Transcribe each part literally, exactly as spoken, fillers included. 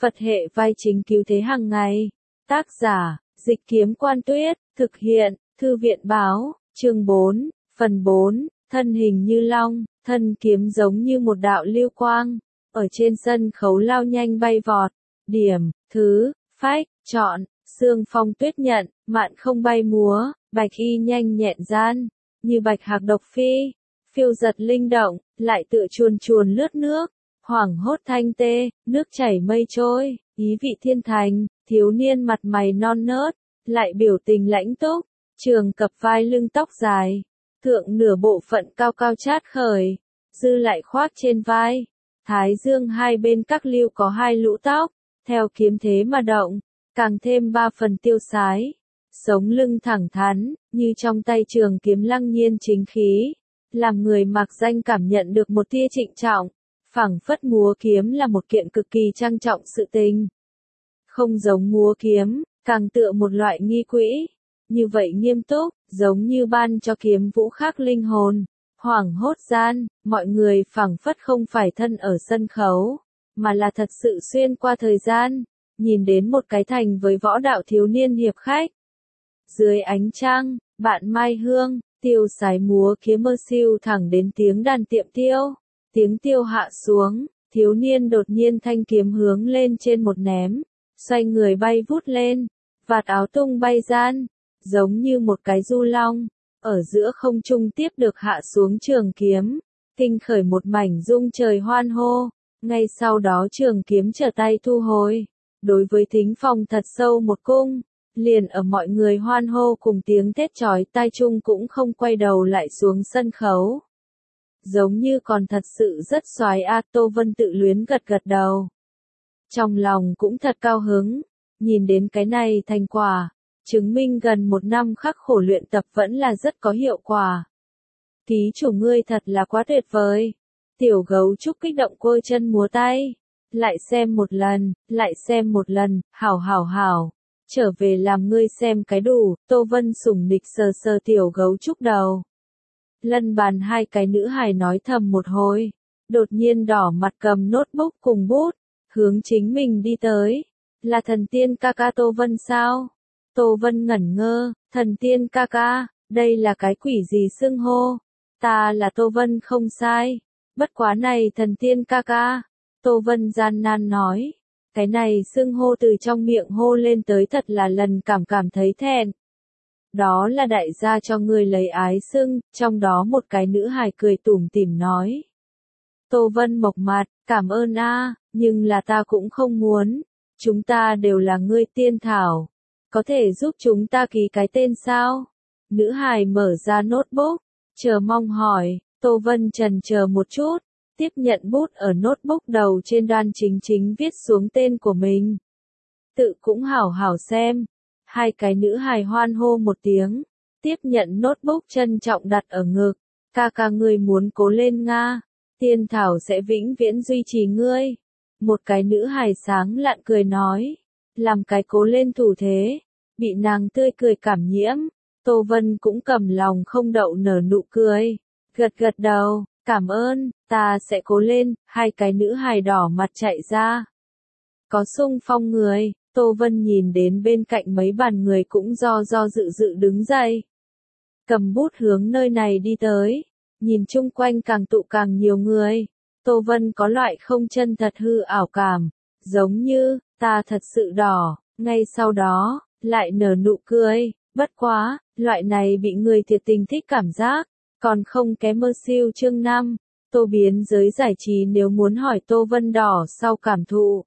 Phật hệ vai chính cứu thế hàng ngày. Tác giả, Dịch Kiếm Quan Tuyết, thực hiện, Thư viện Báo, chương bốn, phần bốn, thân hình như long, thân kiếm giống như một đạo lưu quang, ở trên sân khấu lao nhanh bay vọt. Điểm, thứ, phách, chọn, xương phong tuyết nhận, mạn không bay múa, bạch y nhanh nhẹn gian, như bạch hạc độc phi, phiêu giật linh động, lại tựa chuồn chuồn lướt nước, hoảng hốt thanh tê, nước chảy mây trôi, ý vị thiên thành, thiếu niên mặt mày non nớt, lại biểu tình lãnh túc, trường cập vai lưng tóc dài, thượng nửa bộ phận cao cao chát khởi, dư lại khoác trên vai, thái dương hai bên các lưu có hai lũ tóc, theo kiếm thế mà động, càng thêm ba phần tiêu sái, sống lưng thẳng thắn, như trong tay trường kiếm lăng nhiên chính khí, làm người mặc danh cảm nhận được một tia trịnh trọng, phảng phất múa kiếm là một kiện cực kỳ trang trọng sự tình. Không giống múa kiếm, càng tựa một loại nghi quỹ, như vậy nghiêm túc, giống như ban cho kiếm vũ khác linh hồn. Hoảng hốt gian, mọi người phảng phất không phải thân ở sân khấu, mà là thật sự xuyên qua thời gian, nhìn đến một cái thành với võ đạo thiếu niên hiệp khách. Dưới ánh trăng, bạn mai hương, tiêu sái múa kiếm mơ siêu thẳng đến tiếng đàn tiệm tiêu. Tiếng tiêu hạ xuống, thiếu niên đột nhiên thanh kiếm hướng lên trên một ném, xoay người bay vút lên, vạt áo tung bay gian, giống như một cái du long, ở giữa không trung tiếp được hạ xuống trường kiếm, kinh khởi một mảnh rung trời hoan hô, ngay sau đó trường kiếm trở tay thu hồi, đối với thính phòng thật sâu một cung, liền ở mọi người hoan hô cùng tiếng thét chói tai chung cũng không quay đầu lại xuống sân khấu. Giống như còn thật sự rất xoái a. Tô Vân tự luyến gật gật đầu. Trong lòng cũng thật cao hứng, nhìn đến cái này thành quả, chứng minh gần một năm khắc khổ luyện tập vẫn là rất có hiệu quả. Ký chủ ngươi thật là quá tuyệt vời. Tiểu gấu trúc kích động quơ chân múa tay. Lại xem một lần, lại xem một lần, hảo hảo hảo. Trở về làm ngươi xem cái đủ. Tô Vân sủng nịch sờ sờ tiểu gấu trúc đầu. Lân bàn hai cái nữ hài nói thầm một hồi, đột nhiên đỏ mặt cầm notebook cùng bút, hướng chính mình đi tới. Là thần tiên ca ca Tô Vân sao? Tô Vân ngẩn ngơ, thần tiên ca ca, đây là cái quỷ gì xưng hô? Ta là Tô Vân không sai, bất quá này thần tiên ca ca. Tô Vân gian nan nói, cái này xưng hô từ trong miệng hô lên tới thật là lần cảm cảm thấy thẹn. Đó là đại gia cho ngươi lấy ái xưng, trong đó một cái nữ hài cười tủm tỉm nói. Tô Vân mộc mặt, cảm ơn a, nhưng là ta cũng không muốn, chúng ta đều là ngươi tiên thảo, có thể giúp chúng ta ký cái tên sao? Nữ hài mở ra notebook, chờ mong hỏi, Tô Vân chần chờ một chút, tiếp nhận bút ở notebook đầu trên đoan chính chính viết xuống tên của mình. Tự cũng hảo hảo xem. Hai cái nữ hài hoan hô một tiếng, tiếp nhận notebook trân trọng đặt ở ngực, ca ca ngươi muốn cố lên nga, tiên thảo sẽ vĩnh viễn duy trì ngươi. Một cái nữ hài sáng lạn cười nói, làm cái cố lên thủ thế, bị nàng tươi cười cảm nhiễm, Tô Vân cũng cầm lòng không đậu nở nụ cười, gật gật đầu, cảm ơn, ta sẽ cố lên. Hai cái nữ hài đỏ mặt chạy ra. Có xung phong người. Tô Vân nhìn đến bên cạnh mấy bàn người cũng do do dự dự đứng dậy. Cầm bút hướng nơi này đi tới, nhìn chung quanh càng tụ càng nhiều người. Tô Vân có loại không chân thật hư ảo cảm, giống như, ta thật sự đỏ, ngay sau đó, lại nở nụ cười, bất quá, loại này bị người thiệt tình thích cảm giác, còn không kém mơ siêu chương năm. Tô biến giới giải trí nếu muốn hỏi Tô Vân đỏ sau cảm thụ.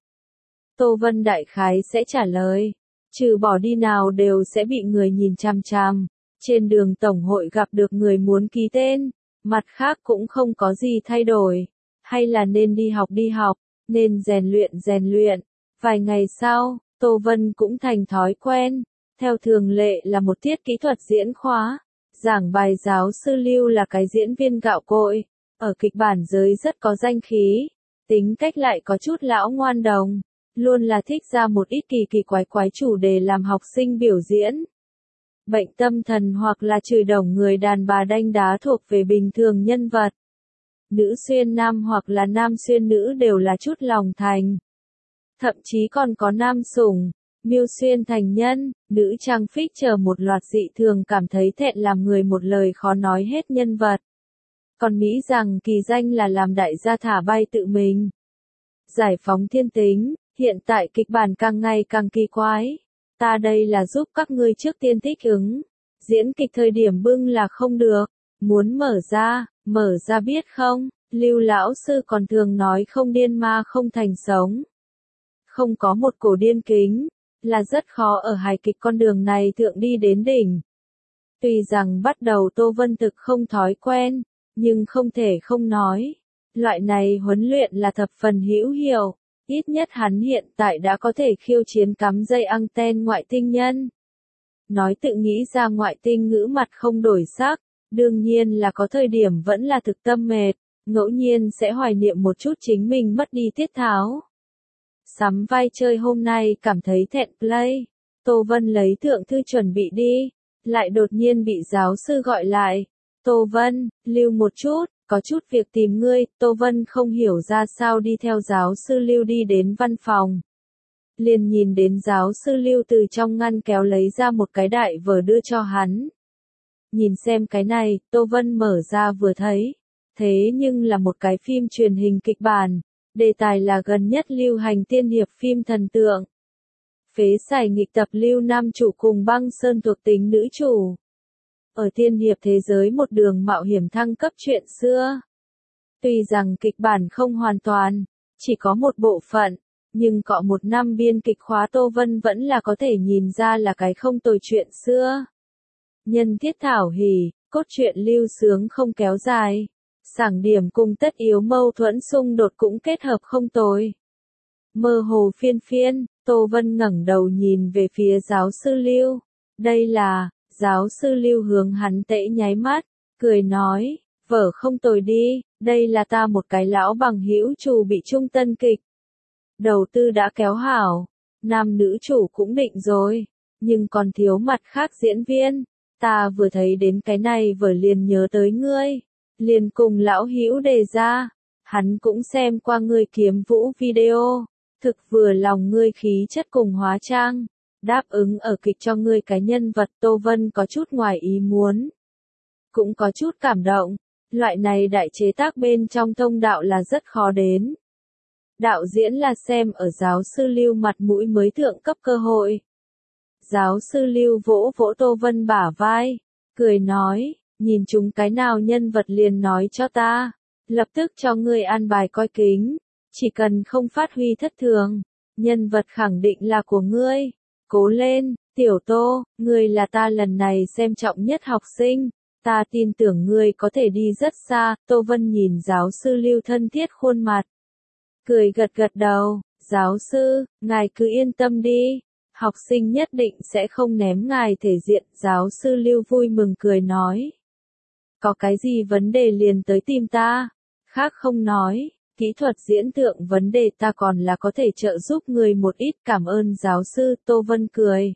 Tô Vân đại khái sẽ trả lời, trừ bỏ đi nào đều sẽ bị người nhìn chằm chằm, trên đường tổng hội gặp được người muốn ký tên, mặt khác cũng không có gì thay đổi, hay là nên đi học đi học, nên rèn luyện rèn luyện. Vài ngày sau, Tô Vân cũng thành thói quen, theo thường lệ là một tiết kỹ thuật diễn khóa, giảng bài giáo sư Lưu là cái diễn viên gạo cội, ở kịch bản giới rất có danh khí, tính cách lại có chút lão ngoan đồng. Luôn là thích ra một ít kỳ kỳ quái quái chủ đề làm học sinh biểu diễn. Bệnh tâm thần hoặc là chửi đồng người đàn bà đanh đá thuộc về bình thường nhân vật. Nữ xuyên nam hoặc là nam xuyên nữ đều là chút lòng thành. thậm chí còn có nam sủng, mưu xuyên thành nhân, nữ trang phích chờ một loạt dị thường cảm thấy thẹn làm người một lời khó nói hết nhân vật. Còn nghĩ rằng kỳ danh là làm đại gia thả bay tự mình. Giải phóng thiên tính, hiện tại kịch bản càng ngày càng kỳ quái. Ta đây là giúp các ngươi trước tiên thích ứng. Diễn kịch thời điểm bưng là không được. Muốn mở ra, mở ra biết không? Lưu lão sư còn thường nói không điên ma không thành sống. Không có một cổ điên kính, là rất khó ở hài kịch con đường này thượng đi đến đỉnh. Tuy rằng bắt đầu Tô Vân thực không thói quen, nhưng không thể không nói. Loại này huấn luyện là thập phần hữu hiệu, ít nhất hắn hiện tại đã có thể khiêu chiến cắm dây anten ngoại tinh nhân. Nói tự nghĩ ra ngoại tinh ngữ mặt không đổi sắc, đương nhiên là có thời điểm vẫn là thực tâm mệt, ngẫu nhiên sẽ hoài niệm một chút chính mình mất đi tiết tháo. Sắm vai chơi hôm nay cảm thấy thẹn play, Tô Vân lấy thượng thư chuẩn bị đi, lại đột nhiên bị giáo sư gọi lại. Tô Vân, lưu một chút, có chút việc tìm ngươi. Tô Vân không hiểu ra sao đi theo giáo sư Lưu đi đến văn phòng. Liền nhìn đến giáo sư Lưu từ trong ngăn kéo lấy ra một cái đại vở đưa cho hắn. Nhìn xem cái này, Tô Vân mở ra vừa thấy. Thế nhưng là một cái phim truyền hình kịch bản. Đề tài là gần nhất lưu hành tiên hiệp phim thần tượng. Phế sải nghịch tập Lưu nam chủ cùng Băng Sơn thuộc tính nữ chủ. Ở tiên hiệp thế giới một đường mạo hiểm thăng cấp chuyện xưa. Tuy rằng kịch bản không hoàn toàn, chỉ có một bộ phận, nhưng cọ một năm biên kịch khóa Tô Vân vẫn là có thể nhìn ra là cái không tồi chuyện xưa. Nhân thiết thảo hỉ, cốt truyện lưu sướng không kéo dài. Sảng điểm cùng tất yếu mâu thuẫn xung đột cũng kết hợp không tồi. Mơ hồ phiên phiên, Tô Vân ngẩng đầu nhìn về phía giáo sư Lưu. Đây là, giáo sư Lưu hướng hắn tễ nháy mắt, cười nói, vở không tồi đi, đây là ta một cái lão bằng hữu chủ bị trung tân kịch. Đầu tư đã kéo hảo, nam nữ chủ cũng định rồi, nhưng còn thiếu mặt khác diễn viên. Ta vừa thấy đến cái này vở liền nhớ tới ngươi. Liền cùng lão hữu đề ra, hắn cũng xem qua ngươi kiếm vũ video, thực vừa lòng ngươi khí chất cùng hóa trang, đáp ứng ở kịch cho ngươi cái nhân vật. Tô Vân có chút ngoài ý muốn, cũng có chút cảm động, loại này đại chế tác bên trong thông đạo là rất khó đến. Đạo diễn là xem ở giáo sư Lưu mặt mũi mới thượng cấp cơ hội. Giáo sư Lưu vỗ vỗ Tô Vân bả vai, cười nói, nhìn chúng cái nào nhân vật liền nói cho ta, lập tức cho ngươi an bài coi kính, chỉ cần không phát huy thất thường, nhân vật khẳng định là của ngươi. Cố lên, tiểu Tô, ngươi là ta lần này xem trọng nhất học sinh, ta tin tưởng ngươi có thể đi rất xa. Tô Vân nhìn giáo sư Lưu thân thiết khuôn mặt, cười gật gật đầu, giáo sư, ngài cứ yên tâm đi, học sinh nhất định sẽ không ném ngài thể diện. Giáo sư Lưu vui mừng cười nói, có cái gì vấn đề liền tới tìm ta, khác không nói, kỹ thuật diễn tượng vấn đề ta còn là có thể trợ giúp người một ít. Cảm ơn giáo sư. Tô Vân cười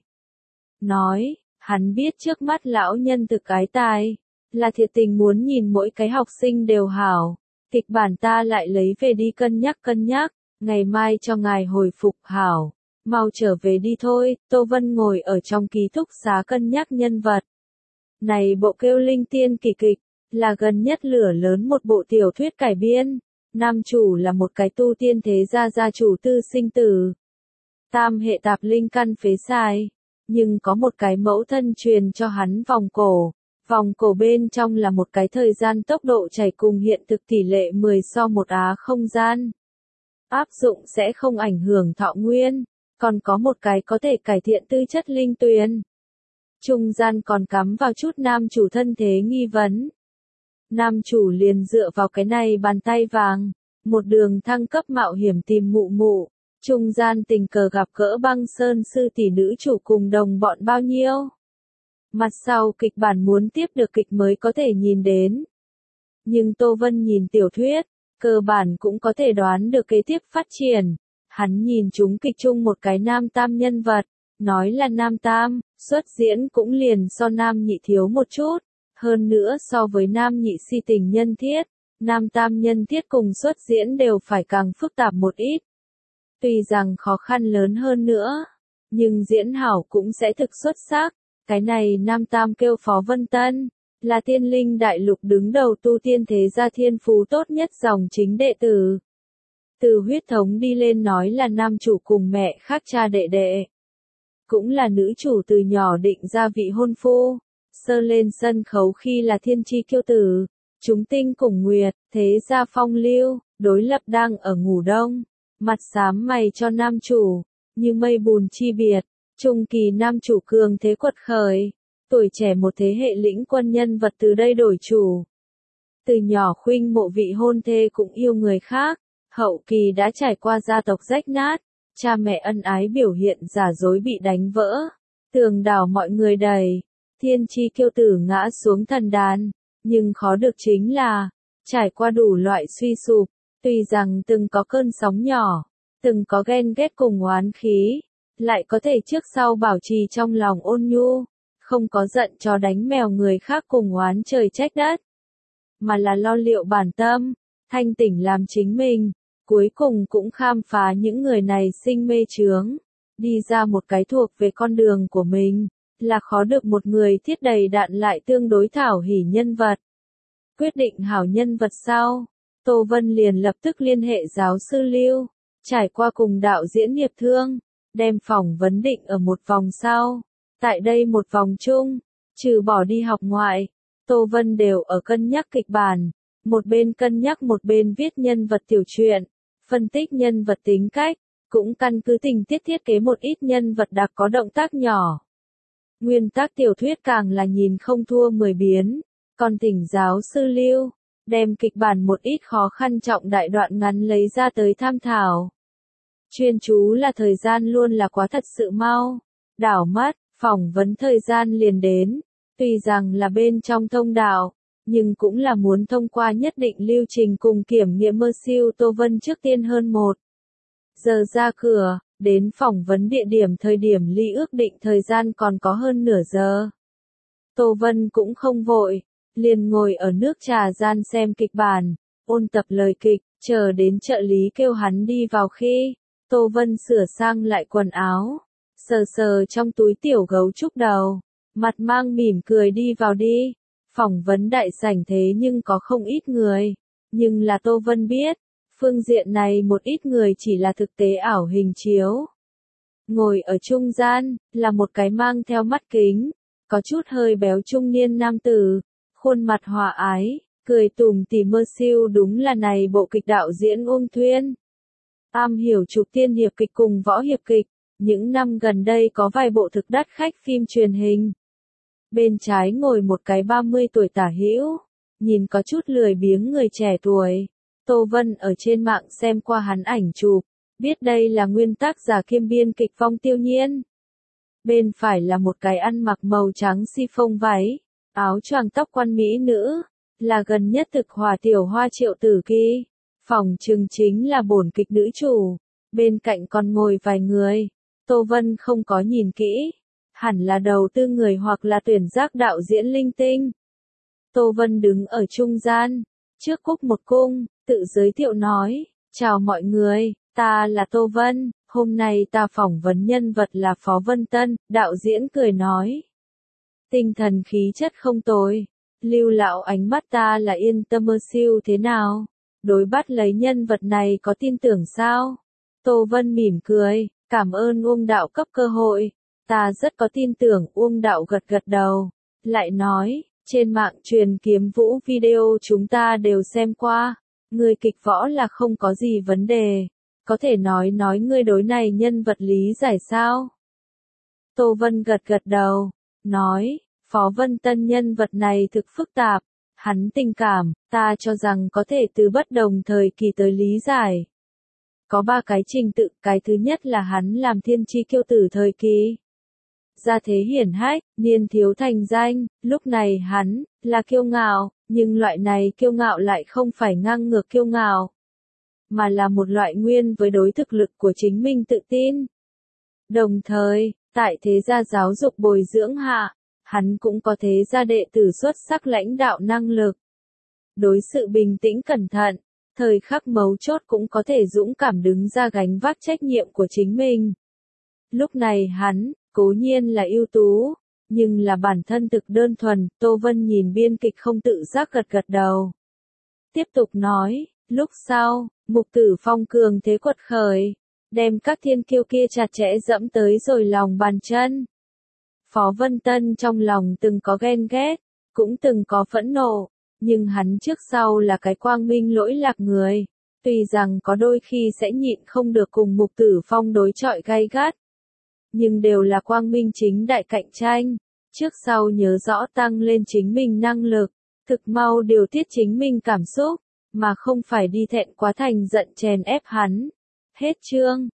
nói, hắn biết trước mắt lão nhân thực ái tài, là thiệt tình muốn nhìn mỗi cái học sinh đều hảo. Kịch bản ta lại lấy về đi cân nhắc cân nhắc, ngày mai cho ngài hồi phục. Hảo, mau trở về đi thôi. Tô Vân ngồi ở trong ký túc xá cân nhắc nhân vật. Này bộ kêu Linh Tiên Kỳ Kịch, là gần nhất lửa lớn một bộ tiểu thuyết cải biên. Nam chủ là một cái tu tiên thế gia gia chủ tư sinh tử. Tam hệ tạp linh căn phế sai, nhưng có một cái mẫu thân truyền cho hắn vòng cổ. Vòng cổ bên trong là một cái thời gian tốc độ chảy cùng hiện thực tỷ lệ mười so một á không gian. Áp dụng sẽ không ảnh hưởng thọ nguyên, còn có một cái có thể cải thiện tư chất linh tuyền. Trung gian còn cắm vào chút nam chủ thân thế nghi vấn. Nam chủ liền dựa vào cái này bàn tay vàng, một đường thăng cấp mạo hiểm tìm mụ mụ. Trung gian tình cờ gặp gỡ Băng Sơn sư tỷ nữ chủ cùng đồng bọn bao nhiêu. Mặt sau kịch bản muốn tiếp được kịch mới có thể nhìn đến. Nhưng Tô Vân nhìn tiểu thuyết, cơ bản cũng có thể đoán được kế tiếp phát triển. Hắn nhìn chúng kịch chung một cái nam tam nhân vật, nói là nam tam, xuất diễn cũng liền so nam nhị thiếu một chút. Hơn nữa so với nam nhị si tình nhân thiết, nam tam nhân thiết cùng xuất diễn đều phải càng phức tạp một ít. Tuy rằng khó khăn lớn hơn nữa, nhưng diễn hảo cũng sẽ thực xuất sắc. Cái này Nam Tam kêu Phó Vân Tân, là tiên linh đại lục đứng đầu tu tiên thế gia thiên phú tốt nhất dòng chính đệ tử. Từ huyết thống đi lên nói là nam chủ cùng mẹ khác cha đệ đệ. Cũng là nữ chủ từ nhỏ định ra vị hôn phu. Sơ lên sân khấu khi là thiên chi kiêu tử. Chúng tinh cùng nguyệt, thế gia phong lưu, đối lập đang ở ngủ đông. Mặt xám mày cho nam chủ, như mây bùn chi biệt. Trung kỳ nam chủ cường thế quật khởi. Tuổi trẻ một thế hệ lĩnh quân nhân vật từ đây đổi chủ. Từ nhỏ khuynh mộ vị hôn thê cũng yêu người khác. Hậu kỳ đã trải qua gia tộc rách nát, cha mẹ ân ái biểu hiện giả dối bị đánh vỡ, tường đảo mọi người đầy, thiên chi kiêu tử ngã xuống thần đàn, nhưng khó được chính là, trải qua đủ loại suy sụp, tuy rằng từng có cơn sóng nhỏ, từng có ghen ghét cùng oán khí, lại có thể trước sau bảo trì trong lòng ôn nhu, không có giận chó đánh mèo người khác cùng oán trời trách đất, mà là lo liệu bản tâm, thanh tỉnh làm chính mình. Cuối cùng cũng khám phá những người này sinh mê chướng, đi ra một cái thuộc về con đường của mình, là khó được một người thiết đầy đạn lại tương đối thảo hỉ nhân vật. Quyết định hảo nhân vật sau, Tô Vân liền lập tức liên hệ giáo sư Lưu, trải qua cùng đạo diễn hiệp thương, đem phỏng vấn định ở một vòng sau. Tại đây một vòng chung, trừ bỏ đi học ngoại, Tô Vân đều ở cân nhắc kịch bản, một bên cân nhắc một bên viết nhân vật tiểu truyện. Phân tích nhân vật tính cách, cũng căn cứ tình tiết thiết kế một ít nhân vật đặc có động tác nhỏ. Nguyên tác tiểu thuyết càng là nhìn không thua mười biến, còn thỉnh giáo sư Lưu, đem kịch bản một ít khó khăn trọng đại đoạn ngắn lấy ra tới tham thảo. Chuyên chú là thời gian luôn là quá thật sự mau, đảo mắt, phỏng vấn thời gian liền đến, tuy rằng là bên trong thông đạo. Nhưng cũng là muốn thông qua nhất định lưu trình cùng kiểm nghiệm mơ siêu Tô Vân trước tiên hơn một giờ ra cửa, đến phỏng vấn địa điểm thời điểm ly ước định thời gian còn có hơn nửa giờ. Tô Vân cũng không vội, liền ngồi ở nước trà gian xem kịch bản, ôn tập lời kịch, chờ đến trợ lý kêu hắn đi vào khi, Tô Vân sửa sang lại quần áo, sờ sờ trong túi tiểu gấu trúc đầu, mặt mang mỉm cười đi vào đi. Phỏng vấn đại sảnh thế nhưng có không ít người, nhưng là Tô Vân biết, phương diện này một ít người chỉ là thực tế ảo hình chiếu. Ngồi ở trung gian, là một cái mang theo mắt kính, có chút hơi béo trung niên nam tử, khuôn mặt hòa ái, cười tủm tỉm mơ siêu đúng là này bộ kịch đạo diễn Uông Thuyên. Am hiểu chụp tiên hiệp kịch cùng võ hiệp kịch, những năm gần đây có vài bộ thực đắt khách phim truyền hình. Bên trái ngồi một cái ba mươi tuổi tả hữu, nhìn có chút lười biếng người trẻ tuổi. Tô Vân ở trên mạng xem qua hắn ảnh chụp, biết đây là nguyên tác giả kiêm biên kịch Phong Tiêu Nhiên. Bên phải là một cái ăn mặc màu trắng si phông váy, áo choàng tóc quan mỹ nữ, là gần nhất thực hòa tiểu hoa Triệu Tử Kỳ. Phòng trừng chính là bổn kịch nữ chủ, bên cạnh còn ngồi vài người. Tô Vân không có nhìn kỹ. Hẳn là đầu tư người hoặc là tuyển giác đạo diễn linh tinh. Tô Vân đứng ở trung gian, trước cúc một cung, tự giới thiệu nói, chào mọi người, ta là Tô Vân, hôm nay ta phỏng vấn nhân vật là Phó Vân Tân, đạo diễn cười nói. Tinh thần khí chất không tồi, Lưu lão ánh mắt ta là yên tâm mơ siêu thế nào, đối bắt lấy nhân vật này có tin tưởng sao? Tô Vân mỉm cười, cảm ơn Uông đạo cấp cơ hội. Ta rất có tin tưởng. Uông đạo gật gật đầu, lại nói, trên mạng truyền kiếm vũ video chúng ta đều xem qua, người kịch võ là không có gì vấn đề, có thể nói nói ngươi đối này nhân vật lý giải sao? Tô Vân gật gật đầu, nói, Phó Vân Tân nhân vật này thực phức tạp, hắn tình cảm, ta cho rằng có thể từ bất đồng thời kỳ tới lý giải. Có ba cái trình tự, cái thứ nhất là hắn làm thiên chi kiêu tử thời kỳ. Gia thế hiển hách, niên thiếu thành danh, lúc này hắn, là kiêu ngạo, nhưng loại này kiêu ngạo lại không phải ngang ngược kiêu ngạo, mà là một loại nguyên với đối thực lực của chính mình tự tin. Đồng thời, tại thế gia giáo dục bồi dưỡng hạ, hắn cũng có thế gia đệ tử xuất sắc lãnh đạo năng lực. Đối sự bình tĩnh cẩn thận, thời khắc mấu chốt cũng có thể dũng cảm đứng ra gánh vác trách nhiệm của chính mình. Lúc này hắn, cố nhiên là ưu tú, nhưng là bản thân thực đơn thuần, Tô Vân nhìn biên kịch không tự giác gật gật đầu. Tiếp tục nói, lúc sau, Mục Tử Phong cường thế quật khởi, đem các thiên kiêu kia chặt chẽ dẫm tới rồi lòng bàn chân. Phó Vân Tân trong lòng từng có ghen ghét, cũng từng có phẫn nộ, nhưng hắn trước sau là cái quang minh lỗi lạc người, tuy rằng có đôi khi sẽ nhịn không được cùng Mục Tử Phong đối chọi gay gắt, nhưng đều là quang minh chính đại cạnh tranh, trước sau nhớ rõ tăng lên chính mình năng lực, thực mau điều tiết chính mình cảm xúc, mà không phải đi thẹn quá thành giận chèn ép hắn. Hết chương.